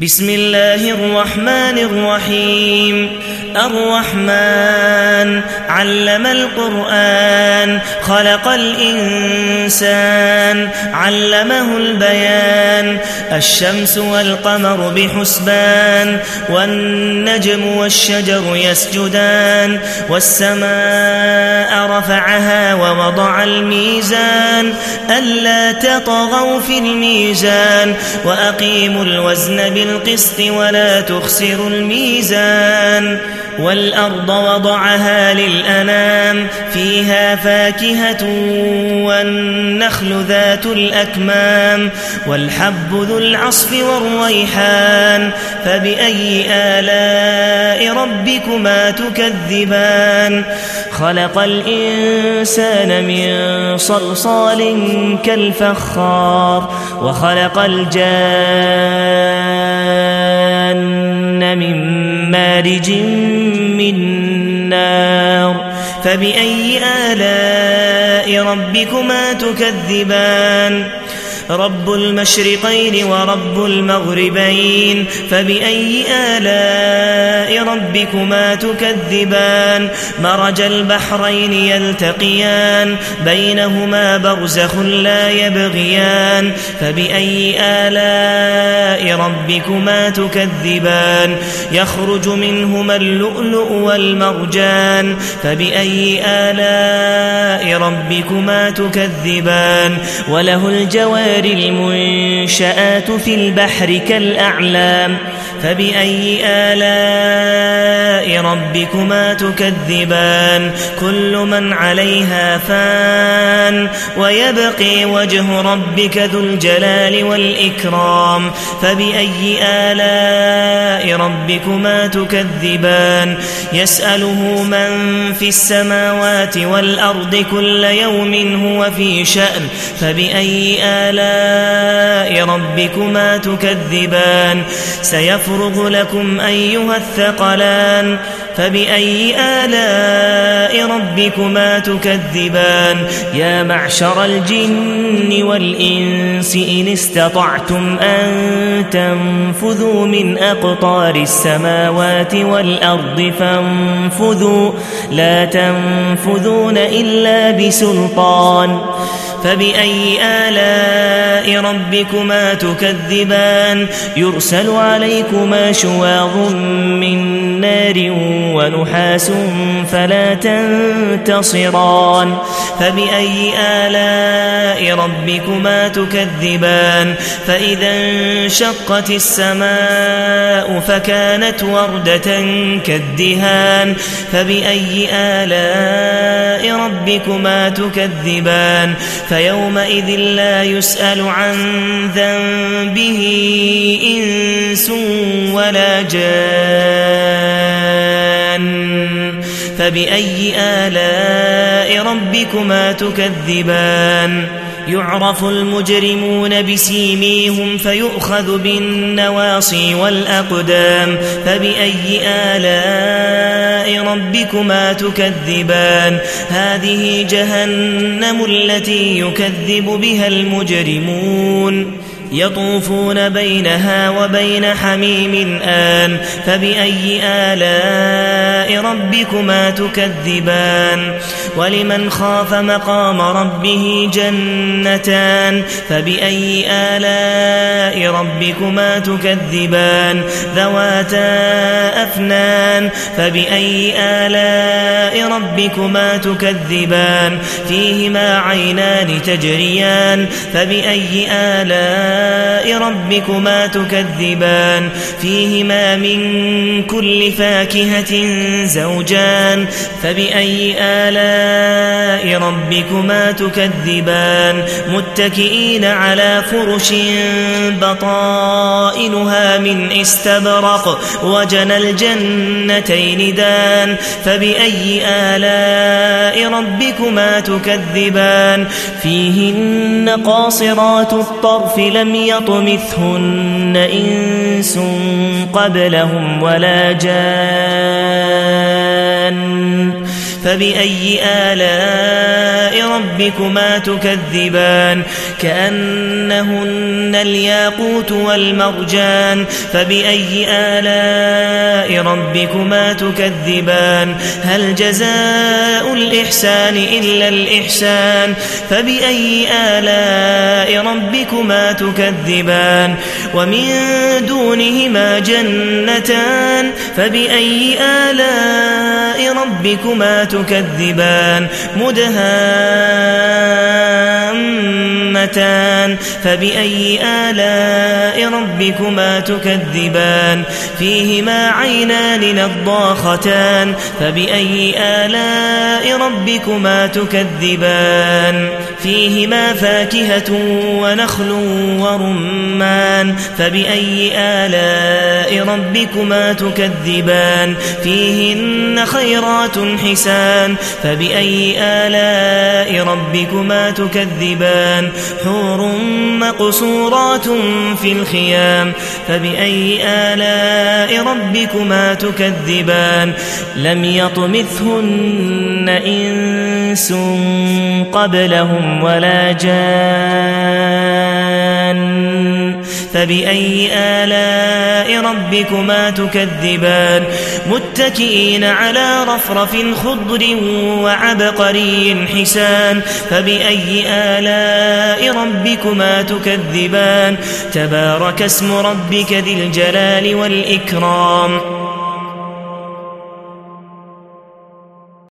بسم الله الرحمن الرحيم الرحمن علم القرآن خلق الإنسان علمه البيان الشمس والقمر بحسبان والنجم والشجر يسجدان والسماء رفعها ووضع الميزان ألا تطغوا في الميزان وأقيموا الوزن بالقسط ولا تخسروا الميزان والأرض وضعها للأنام فيها فاكهة والنخل ذات الأكمام والحب ذو العصف والريحان فبأي آلاء ربكما تكذبان خلق الإنسان من صلصال كالفخار وخلق الجان من مارج من نار فبأي آلاء ربكما تكذبان رب المشرقين ورب المغربين فبأي آلاء ربكما تكذبان مرج البحرين يلتقيان بينهما برزخ لا يبغيان فبأي آلاء ربكما تكذبان يخرج منهما اللؤلؤ والمرجان فبأي آلاء ربكما تكذبان وله الجوار المنشآت في البحر كالأعلام فبأي آلاء ربكما تكذبان كل من عليها فان ويبقي وجه ربك ذو الجلال والإكرام فبأي آلاء ربكما تكذبان يسأله من في السماوات والأرض كل يوم هو في شأن فبأي آلاء ربكما تكذبان سيفرغ لكم أيها الثقلان فبأي آلاء ربكما تكذبان يا معشر الجن والإنس إن استطعتم أن تنفذوا من أقطار السماوات والأرض فانفذوا لا تنفذون إلا بسلطان فبأي آلاء ربكما تكذبان يرسل عليكما شواظ من نار ونحاس فلا تنتصران فبأي آلاء ربكما تكذبان فإذا انشقت السماء فكانت وردة كالدهان فبأي آلاء ربكما تكذبان فيومئذ لا يسأل عن ذنبه إنس ولا جان فبأي آلاء ربكما تكذبان يعرف المجرمون بسيميهم فيؤخذ بالنواصي والأقدام فبأي آلاء ربكما تكذبان هذه جهنم التي يكذب بها المجرمون يطوفون بينها وبين حميم آن فبأي آلاء ربكما تكذبان ولمن خاف مقام ربه جنتان فبأي آلاء ربكما تكذبان ذواتا أفنان فبأي آلاء ربكما تكذبان فيهما عينان تجريان فبأي آلاء ربكما تكذبان فيهما من كل فاكهة زوجان فبأي آلاء ربكما تكذبان متكئين على فرش بطائنها من استبرق وجنى الجنتين دان فبأي آلاء ربكما تكذبان فيهن قاصرات الطرف لم يطمثهن إنس قبلهم ولا جان فبأي آلاء ربكما تكذبان كأنهن الياقوت والمرجان فبأي آلاء ربكما تكذبان هل جزاء الإحسان إلا الإحسان فبأي آلاء ربكما تكذبان ومن دونهما جنتان فبأي آلاء ربكما تكذبان مدهامتان فبأي آلاء ربكما تكذبان فيهما عينان نضاختان فبأي آلاء ربكما تكذبان فيهما فاكهة ونخل ورمان فبأي آلاء ربكما تكذبان فيهن خيرات حسان فبأي آلاء ربكما تكذبان حور مقصورات في الخيام فبأي آلاء ربكما تكذبان لم يطمثهن إنس قبلهم ولا جان فبأي آلاء ربكما تكذبان متكئين على رفرف خضر وعبقري حسان فبأي آلاء ربكما تكذبان تبارك اسم ربك ذي الجلال والإكرام